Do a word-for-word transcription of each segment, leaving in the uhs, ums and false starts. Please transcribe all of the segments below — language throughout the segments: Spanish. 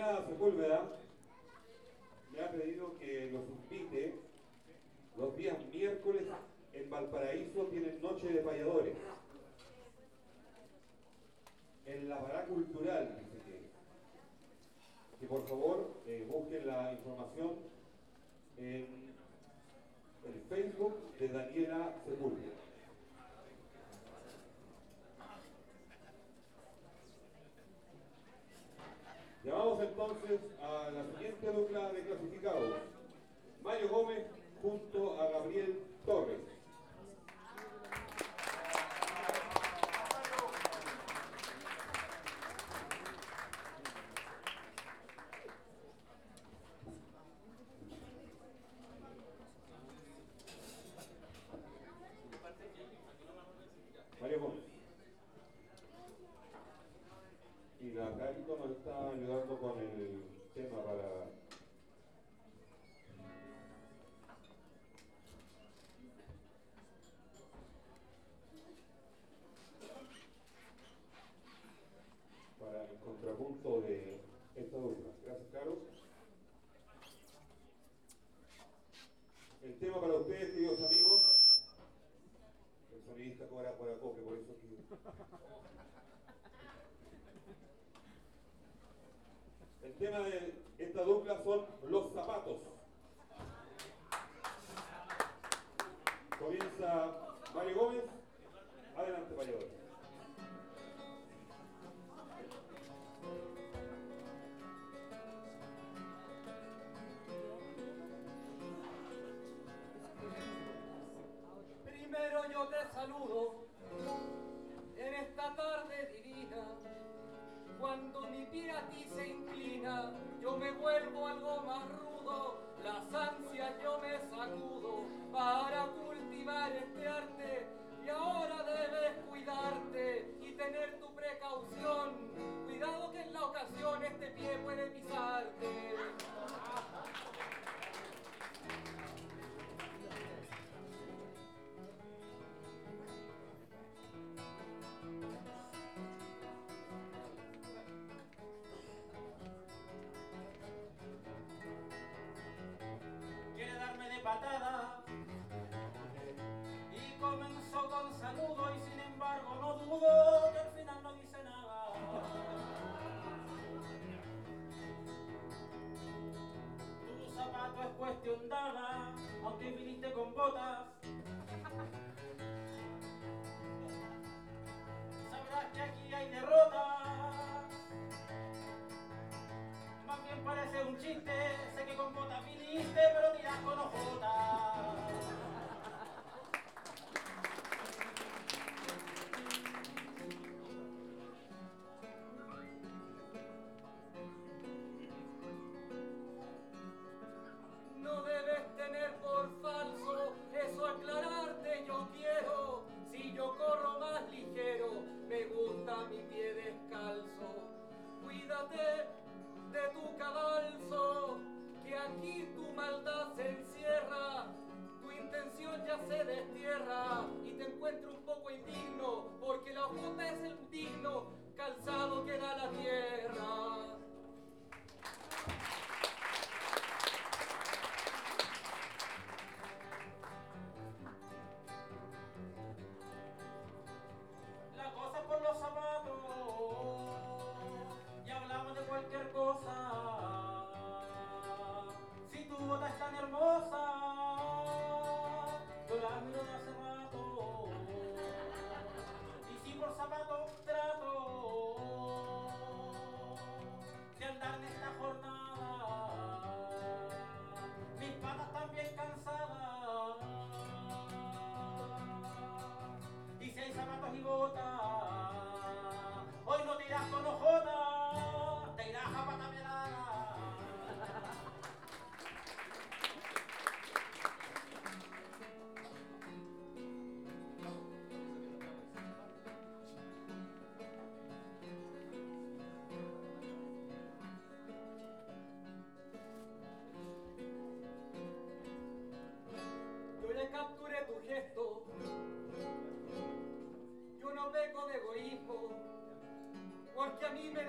Daniela Sepúlveda me ha pedido que los invite los días miércoles en Valparaíso. Tienen noche de payadores en la Pará Cultural, dice que, que por favor eh, busquen la información en el Facebook de Daniela Sepúlveda. Llamamos entonces a la siguiente dupla de clasificados: Mario Gómez junto a Gabriel Torres. Mario Gómez. Y la Carito nos está ayudando con el tema para... para el contrapunto de esta dupla. Gracias, Carlos. El tema para ustedes, queridos amigos. El sonidista cobra por acople, por eso que... El tema de esta dupla son los zapatos. Comienza Mario Gómez. Adelante, Mario Gómez. Primero yo te saludo en esta tarde divina. Cuando mi pie a ti se inclina, yo me vuelvo algo más rudo. Las ansias yo me sacudo para cultivar este arte. Y ahora debes cuidarte y tener tu precaución. Cuidado que en la ocasión este pie puede pisarte. Patada y comenzó con saludo y sin embargo no dudo que al final no dice nada. Tu zapato es cuestión dada, aunque viniste con botas. Sabrás que aquí hay derrotas. Más bien parece un chiste, sé que con botas viniste, pero tiras con ojotas. No debes tener por falso, eso aclararte yo quiero. Si yo corro más ligero, me gusta mi pie descalzo. Cuídate de tu cadalso, que aquí tu maldad se encierra. Tu intención ya se destierra y te encuentro un poco indigno, porque la ojota es el digno calzado que da la tierra. La cosa por los zapatos y hablamos de cualquier cosa. Si tu bota es tan hermosa, yo la miro de hace rato. Y si por zapatos trato,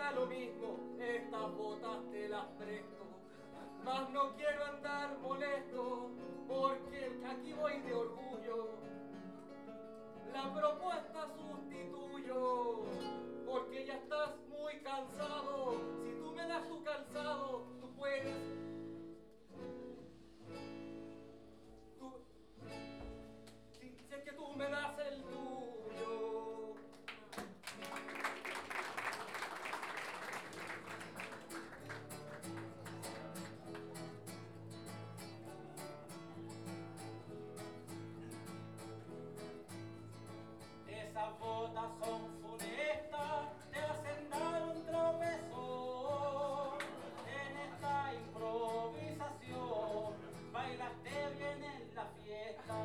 da lo mismo, estas botas te las presto. Mas no quiero andar molesto, porque aquí voy de orgullo. La propuesta sustituyo, porque ya estás muy cansado. Si tú me das tu calzado, tú puedes. Tú, si, si es que tú me das el tuyo. Esas botas son funestas, te hacen dar un tropezón. En esta improvisación, bailaste bien en la fiesta.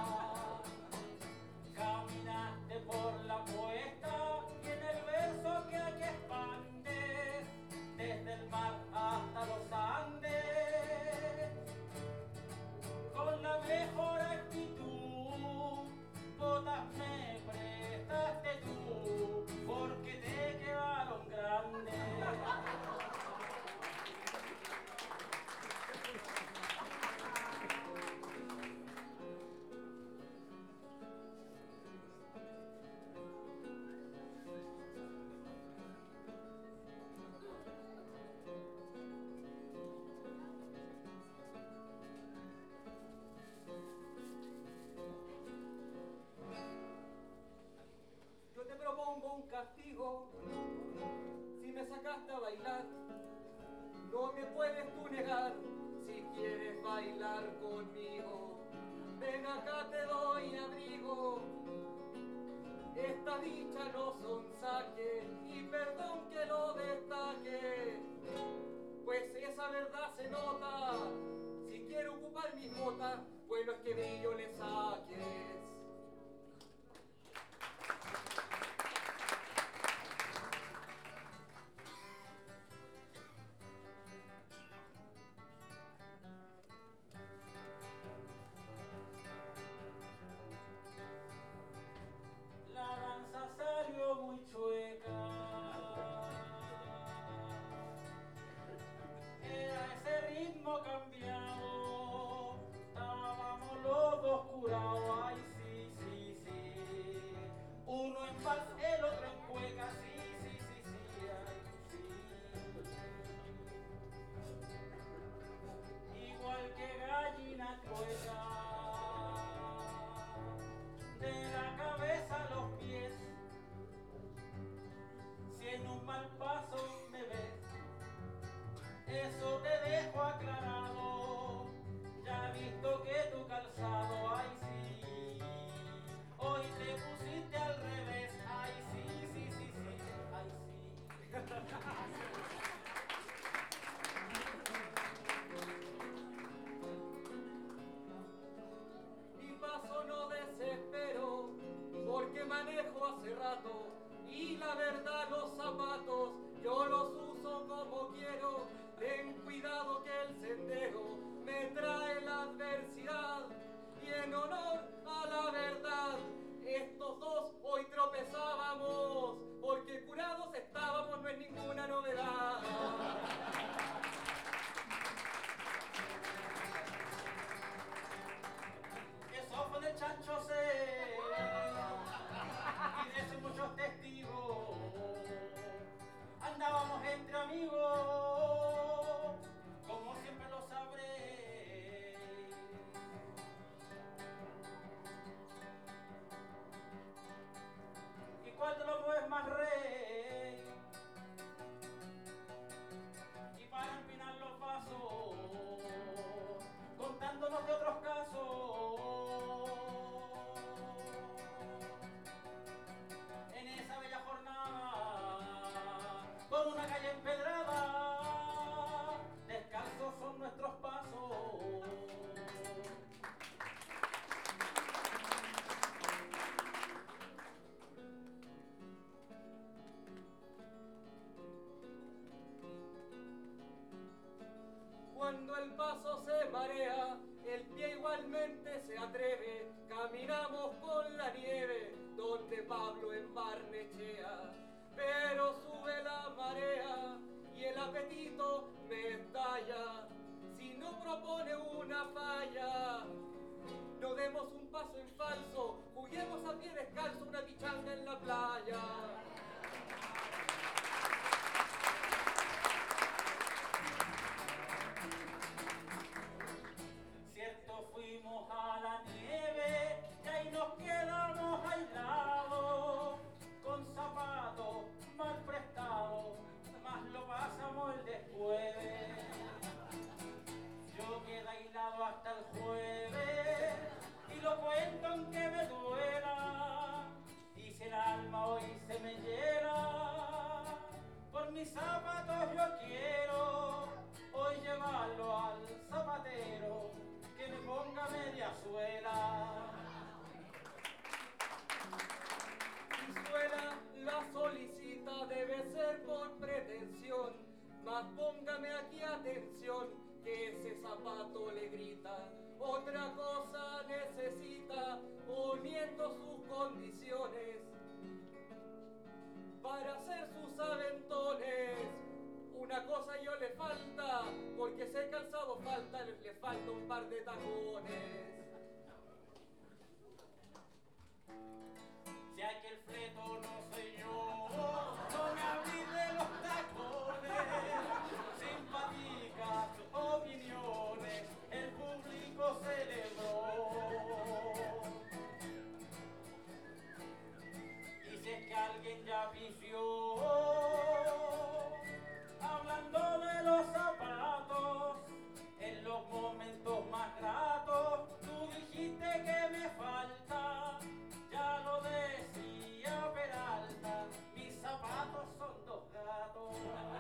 Caminaste por la puesta y en el verso que aquí expandes, desde el mar hasta los Andes, con la mejor actitud, botas me prestaste tú, porque te quedaron grandes. Yo te propongo un castigo, si me sacaste a bailar, no me puedes tú negar, si quieres bailar conmigo, ven acá te doy abrigo, esta dicha no son saque, y perdón que lo destaque, pues esa verdad se nota, si quiero ocupar mis botas, bueno es que brillo le saques. La danza salió muy chueca. Era ese ritmo cambiado. Estábamos los dos curados. Ay, sí, sí, sí. Uno en vals, el otro en cueca. Sí, sí, sí, sí. Ay, sí. Igual que gallina cueca. De la cabeza a los pies, si en un mal paso me ves, eso te dejo aclarado, ya he visto que tu calzado, ay sí, hoy te pusiste al revés, ay sí, sí, sí, sí, ay sí. Mi paso no desespero, porque manejo hace rato, y la verdad los zapatos yo los uso como quiero. Ten cuidado que el sendero me trae la adversidad, y en honor a la verdad, estos dos hoy tropezábamos, porque curados estábamos, no es ninguna novedad. Eso fue del chancho C y de eso muchos testigos. Andábamos entre amigos, como siempre lo sabré. ¿Y cuál de los dos es más rey? Y para empinar los vasos, contándonos de otros casos. En esa bella jornada, con una calle empedrada, descalzos son nuestros pasos. Cuando el paso se marea, el pie igualmente se atreve. Caminamos con la nieve, donde Pablo en Barnechea. pero sube la marea y el apetito me estalla. Si no propone una falla, no demos un paso en falso, juguemos a pie descalzo una pichanga en la playa. Cierto, fuimos a la nieve y ahí nos quedamos aislados, con zapatos mal prestados, más lo pasamos el después. Yo quedé aislado hasta el jueves y lo cuento aunque me duela, y si el alma hoy se me hiela, por mis zapatos yo quiero hoy llevarlo al zapatero que me ponga media suela. Si suela la solicita debe ser por pretensión, mas póngame aquí atención que ese zapato le grita. Otra cosa necesita poniendo sus condiciones para hacer sus aventones. Una cosa yo le falta, porque ese calzado falta, le, le falta un par de tacones. Si aquel fleto no soy yo, no me abrí de los tacones. Simpáticas opiniones, el público celebró. Y si es que alguien ya pifió, hablando de los zapatos, en los momentos más gratos, tú dijiste que me falta, ya lo decía Peralta, mis zapatos son dos gatos.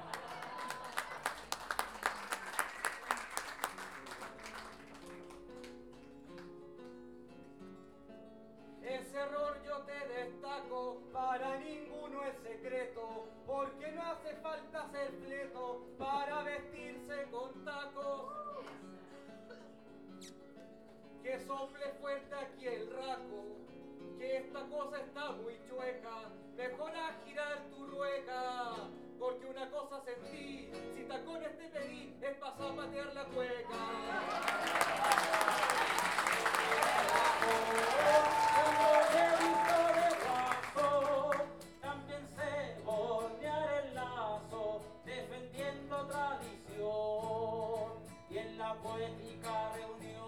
Ese error yo te destaco, para ninguno es secreto, porque no hace falta ser fleto para vestirse con tacos. Que sople fuerte aquí el raco, que esta cosa está muy chueca, mejor a girar tu rueca, porque una cosa sentí, si tacones te pedí, es pa' zapatear la cueca. Como he visto de paso, también sé bordear el lazo, defendiendo tradición, y en la poética reunión,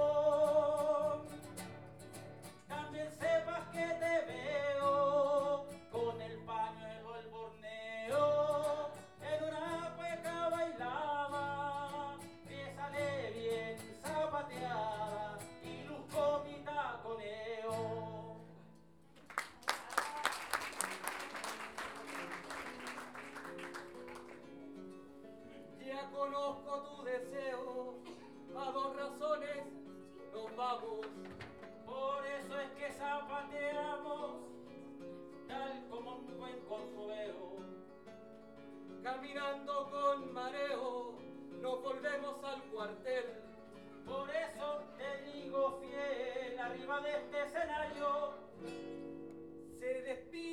también sepas que te veo, con el pañuelo el borneo, en una cueca bailaba, que sale bien zapateada, y luzco mi taconeo. Ya conozco tu deseo, a dos razones nos vamos. Por eso es que zapateamos, tal como un buen consuelo. Caminando con mareo, nos volvemos al cuartel. Por eso te digo fiel, arriba de este escenario, Se despide